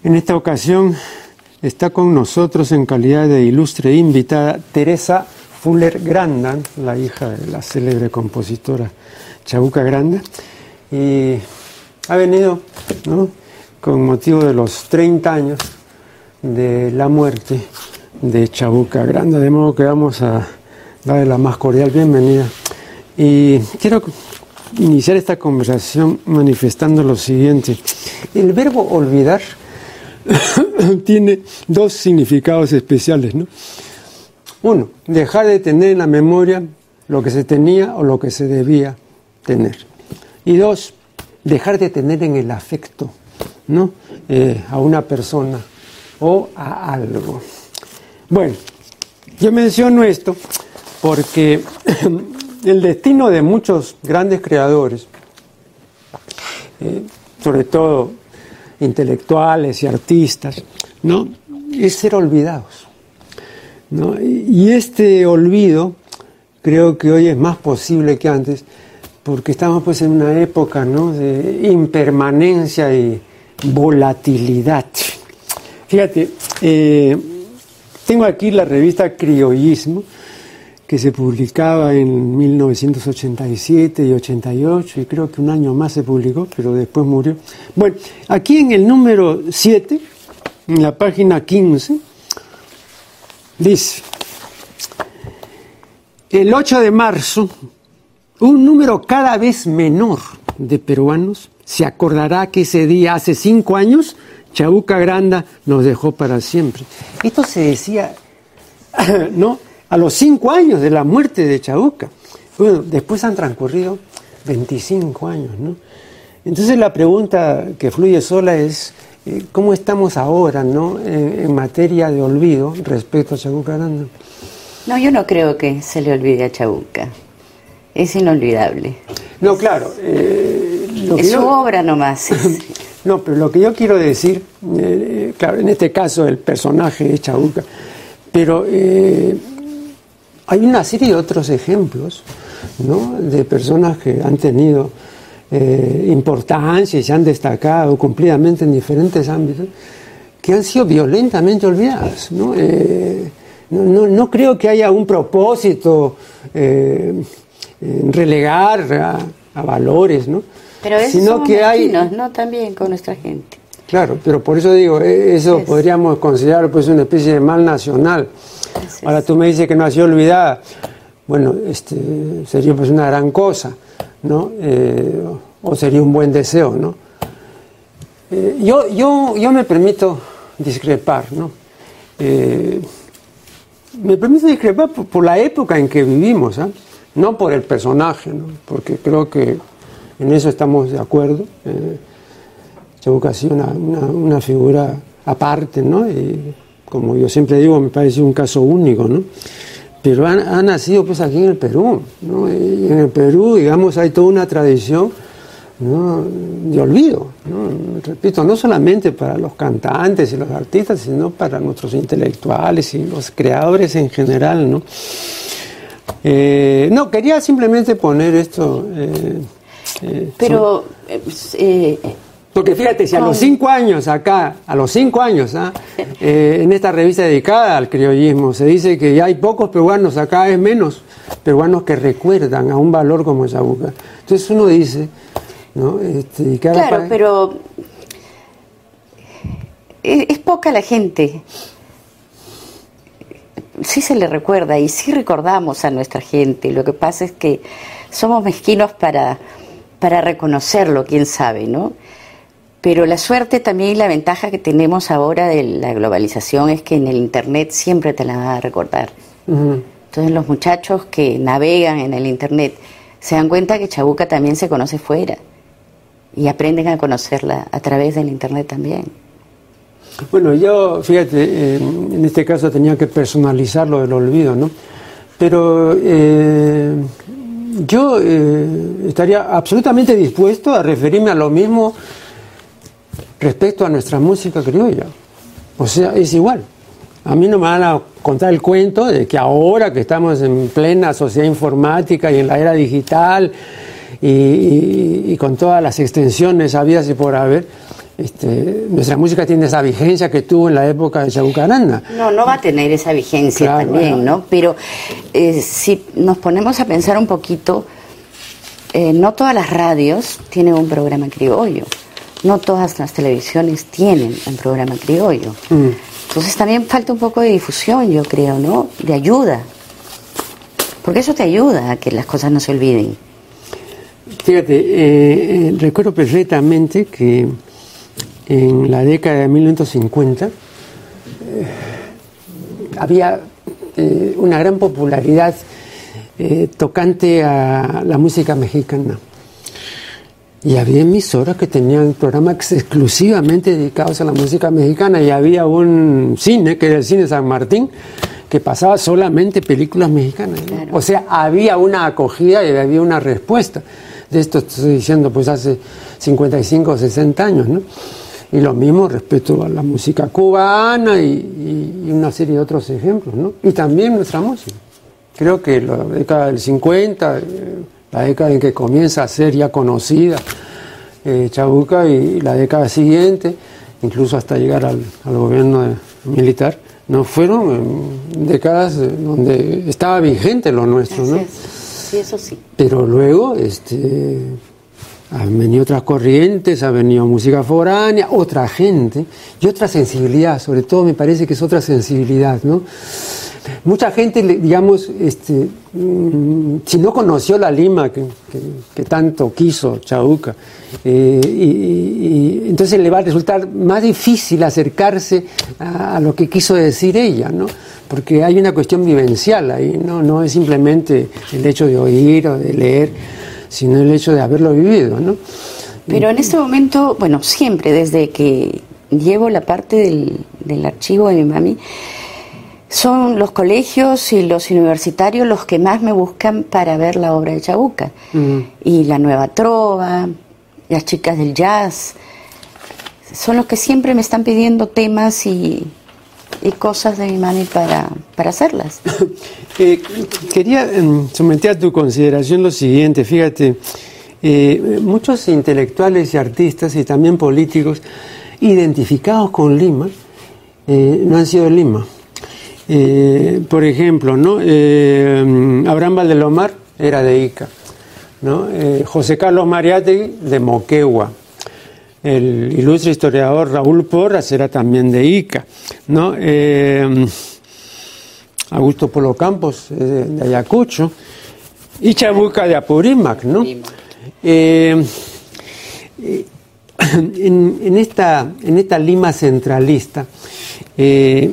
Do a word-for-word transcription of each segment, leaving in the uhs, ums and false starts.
En esta ocasión está con nosotros en calidad de ilustre invitada Teresa Fuller Granda, la hija de la célebre compositora Chabuca Granda, y ha venido, ¿no?, con motivo de los treinta años de la muerte de Chabuca Granda, de modo que vamos a darle la más cordial bienvenida. Y quiero iniciar esta conversación manifestando lo siguiente: el verbo olvidar tiene dos significados especiales, ¿no? Uno, dejar de tener en la memoria lo que se tenía o lo que se debía tener. Y dos, dejar de tener en el afecto, ¿no?, eh, a una persona o a algo. Bueno, yo menciono esto porque el destino de muchos grandes creadores, eh, sobre todo intelectuales y artistas, ¿no?, es ser olvidados, ¿no? Y este olvido creo que hoy es más posible que antes, porque estamos pues en una época, ¿no?, de impermanencia y volatilidad. Fíjate, eh, tengo aquí la revista Criollismo, que se publicaba en mil novecientos ochenta y siete y ochenta y ocho, y creo que un año más se publicó, pero después murió. Bueno, aquí en el número siete, en la página quince, dice: el ocho de marzo, un número cada vez menor de peruanos se acordará que ese día, hace cinco años, Chabuca Granda nos dejó para siempre. Esto se decía, ¿no?, a los cinco años de la muerte de Chabuca. Bueno, después han transcurrido veinticinco años, ¿no? Entonces la pregunta que fluye sola es, eh, ¿cómo estamos ahora, ¿no?, en, en materia de olvido respecto a Chabuca Granda? No, yo no creo que se le olvide a Chabuca. Es inolvidable. No, claro. Eh, lo es que su yo... obra nomás. Es... No, pero lo que yo quiero decir, eh, claro, en este caso el personaje es Chabuca, pero eh, hay una serie de otros ejemplos, ¿no?, de personas que han tenido eh, importancia y se han destacado cumplidamente en diferentes ámbitos, que han sido violentamente olvidadas, ¿no? Eh, no, no, no creo que haya un propósito eh, en relegar a, a valores, ¿no? Pero eso sino somos que hay, ¿no? También con nuestra gente. Claro, pero por eso digo, eso es. Podríamos considerar pues una especie de mal nacional. Es Ahora tú me dices que no ha sido olvidada. Bueno, este, sería pues una gran cosa, ¿no? Eh, o sería un buen deseo, ¿no? Eh, yo, yo, yo me permito discrepar, ¿no? Eh, me permito discrepar por, por la época en que vivimos, ¿eh? No por el personaje, ¿no? Porque creo que en eso estamos de acuerdo. Eh, Chabuca ha sido una, una, una figura aparte, ¿no? Y como yo siempre digo, me parece un caso único, ¿no? Pero ha, ha nacido pues aquí en el Perú, ¿no? Y en el Perú, digamos, hay toda una tradición, ¿no?, de olvido, ¿no? Repito, no solamente para los cantantes y los artistas, sino para nuestros intelectuales y los creadores en general, ¿no? Eh, no, quería simplemente poner esto... Eh, eh, Pero... Eh, Porque fíjate, si a los cinco años acá, a los cinco años, ¿ah? eh, en esta revista dedicada al criollismo, se dice que ya hay pocos peruanos, acá es menos peruanos que recuerdan a un valor como Chabuca. Entonces uno dice, ¿no? Este, cada claro, país... pero es, es poca la gente. Sí se le recuerda y sí recordamos a nuestra gente. Lo que pasa es que somos mezquinos para, para reconocerlo, quién sabe, ¿no? Pero la suerte también y la ventaja que tenemos ahora de la globalización es que en el Internet siempre te la van a recordar. Uh-huh. Entonces los muchachos que navegan en el Internet se dan cuenta que Chabuca también se conoce fuera y aprenden a conocerla a través del Internet también. Bueno, yo, fíjate, eh, en este caso tenía que personalizar lo del olvido, ¿no? Pero eh, yo eh, estaría absolutamente dispuesto a referirme a lo mismo respecto a nuestra música criolla. O sea, es igual. A mí no me van a contar el cuento de que ahora que estamos en plena sociedad informática y en la era digital y, y, y con todas las extensiones habidas y por haber, este, nuestra música tiene esa vigencia que tuvo en la época de Chabuca Granda. No, no va a tener esa vigencia claro, también, bueno. ¿no? Pero eh, si nos ponemos a pensar un poquito, eh, no todas las radios tienen un programa criollo, no todas las televisiones tienen un programa criollo. Mm. Entonces también falta un poco de difusión, yo creo, ¿no? De ayuda. Porque eso te ayuda a que las cosas no se olviden. Fíjate, eh, eh, recuerdo perfectamente que en la década de mil novecientos cincuenta eh, había eh, una gran popularidad eh, tocante a la música mexicana. Y había emisoras que tenían programas exclusivamente dedicados a la música mexicana, y había un cine, que era el Cine San Martín, que pasaba solamente películas mexicanas, ¿no? Claro. O sea, había una acogida y había una respuesta. De esto estoy diciendo pues hace cincuenta y cinco o sesenta años, ¿no? Y lo mismo respecto a la música cubana y, y, y una serie de otros ejemplos, ¿no? Y también nuestra música. Creo que la década del cincuenta, eh, la década en que comienza a ser ya conocida eh, Chabuca, y la década siguiente, incluso hasta llegar al, al gobierno de, militar, no fueron eh, décadas donde estaba vigente lo nuestro, ¿no? Sí, eso sí. Pero luego este, han venido otras corrientes, ha venido música foránea, otra gente y otra sensibilidad, sobre todo me parece que es otra sensibilidad, ¿no? Mucha gente, digamos, este, si no conoció la Lima que, que, que tanto quiso Chabuca, eh, y, y, y entonces le va a resultar más difícil acercarse a, a lo que quiso decir ella, ¿no? Porque hay una cuestión vivencial ahí, ¿no? No es simplemente el hecho de oír o de leer, sino el hecho de haberlo vivido, ¿no? Pero en este momento, bueno, siempre desde que llevo la parte del, del archivo de mi mami, son los colegios y los universitarios los que más me buscan para ver la obra de Chabuca. Uh-huh. Y la nueva trova, las chicas del jazz, son los que siempre me están pidiendo temas y, y cosas de mi mami para, para hacerlas. eh, quería eh, someter a tu consideración lo siguiente, fíjate, eh, muchos intelectuales y artistas y también políticos identificados con Lima eh, no han sido de Lima. Eh, por ejemplo, ¿no? eh, Abraham Valdelomar era de Ica, ¿no? eh, José Carlos Mariátegui de Moquegua, el ilustre historiador Raúl Porras era también de Ica, ¿no? eh, Augusto Polo Campos eh, de Ayacucho, y Chabuca de Apurímac, ¿no? Eh, en, en, esta, en esta Lima centralista eh,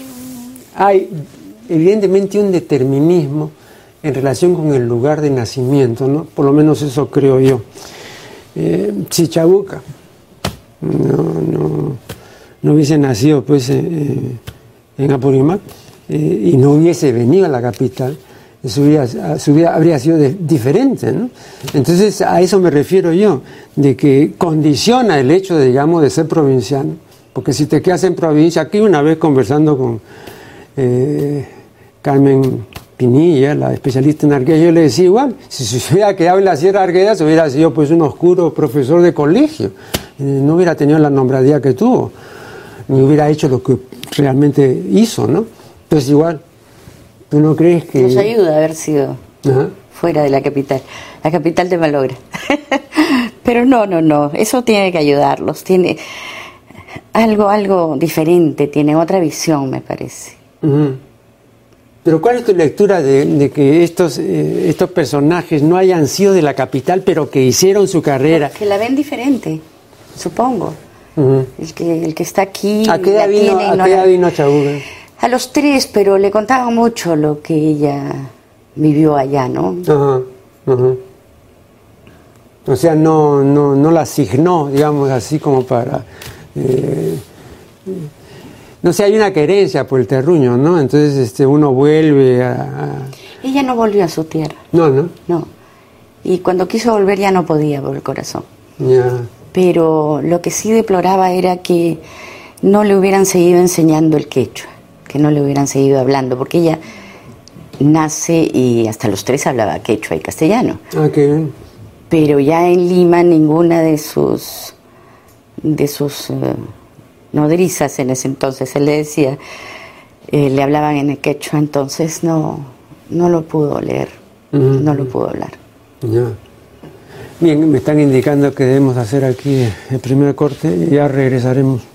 hay evidentemente un determinismo en relación con el lugar de nacimiento, ¿no? Por lo menos eso creo yo. Eh, si Chabuca no, no, no hubiese nacido pues eh, en Apurímac eh, y no hubiese venido a la capital, su vida, su vida habría sido de, diferente, ¿no? Entonces a eso me refiero yo, de que condiciona el hecho de, digamos, de ser provinciano, porque si te quedas en provincia, aquí una vez conversando con Eh, Carmen Pinilla, la especialista en Arguedas, yo le decía igual, si se hubiera quedado en la Sierra Arguedas hubiera sido pues un oscuro profesor de colegio, eh, no hubiera tenido la nombradía que tuvo, ni hubiera hecho lo que realmente hizo, ¿no? Entonces igual, ¿tú no crees que...? Nos ayuda haber sido Ajá. fuera de la capital, la capital te malogra. Pero no, no, no, eso tiene que ayudarlos, tiene algo, algo diferente, tiene otra visión, me parece. Uh-huh. Pero ¿cuál es tu lectura de, de que estos, eh, estos personajes no hayan sido de la capital, pero que hicieron su carrera? Que la ven diferente, supongo. Uh-huh. El que, el que está aquí... ¿A qué edad vino, ¿a no qué edad vino Chabuca? A los tres, pero le contaba mucho lo que ella vivió allá, ¿no? Uh-huh. Uh-huh. O sea, no, no, no la asignó, digamos, así como para... Eh, no sé, hay una querencia por el terruño, ¿no? Entonces este, uno vuelve a, a... Ella no volvió a su tierra. No, ¿no? No. Y cuando quiso volver ya no podía por el corazón. Ya. Pero lo que sí deploraba era que no le hubieran seguido enseñando el quechua, que no le hubieran seguido hablando, porque ella nace y hasta los tres hablaba quechua y castellano. Ah, qué bien. Pero ya en Lima ninguna de sus... de sus eh, nodrizas en ese entonces. Él le decía, eh, le hablaban en el quechua, entonces no, no lo pudo leer, uh-huh. no lo pudo hablar. Ya. Bien, me están indicando que debemos hacer aquí el primer corte y ya regresaremos.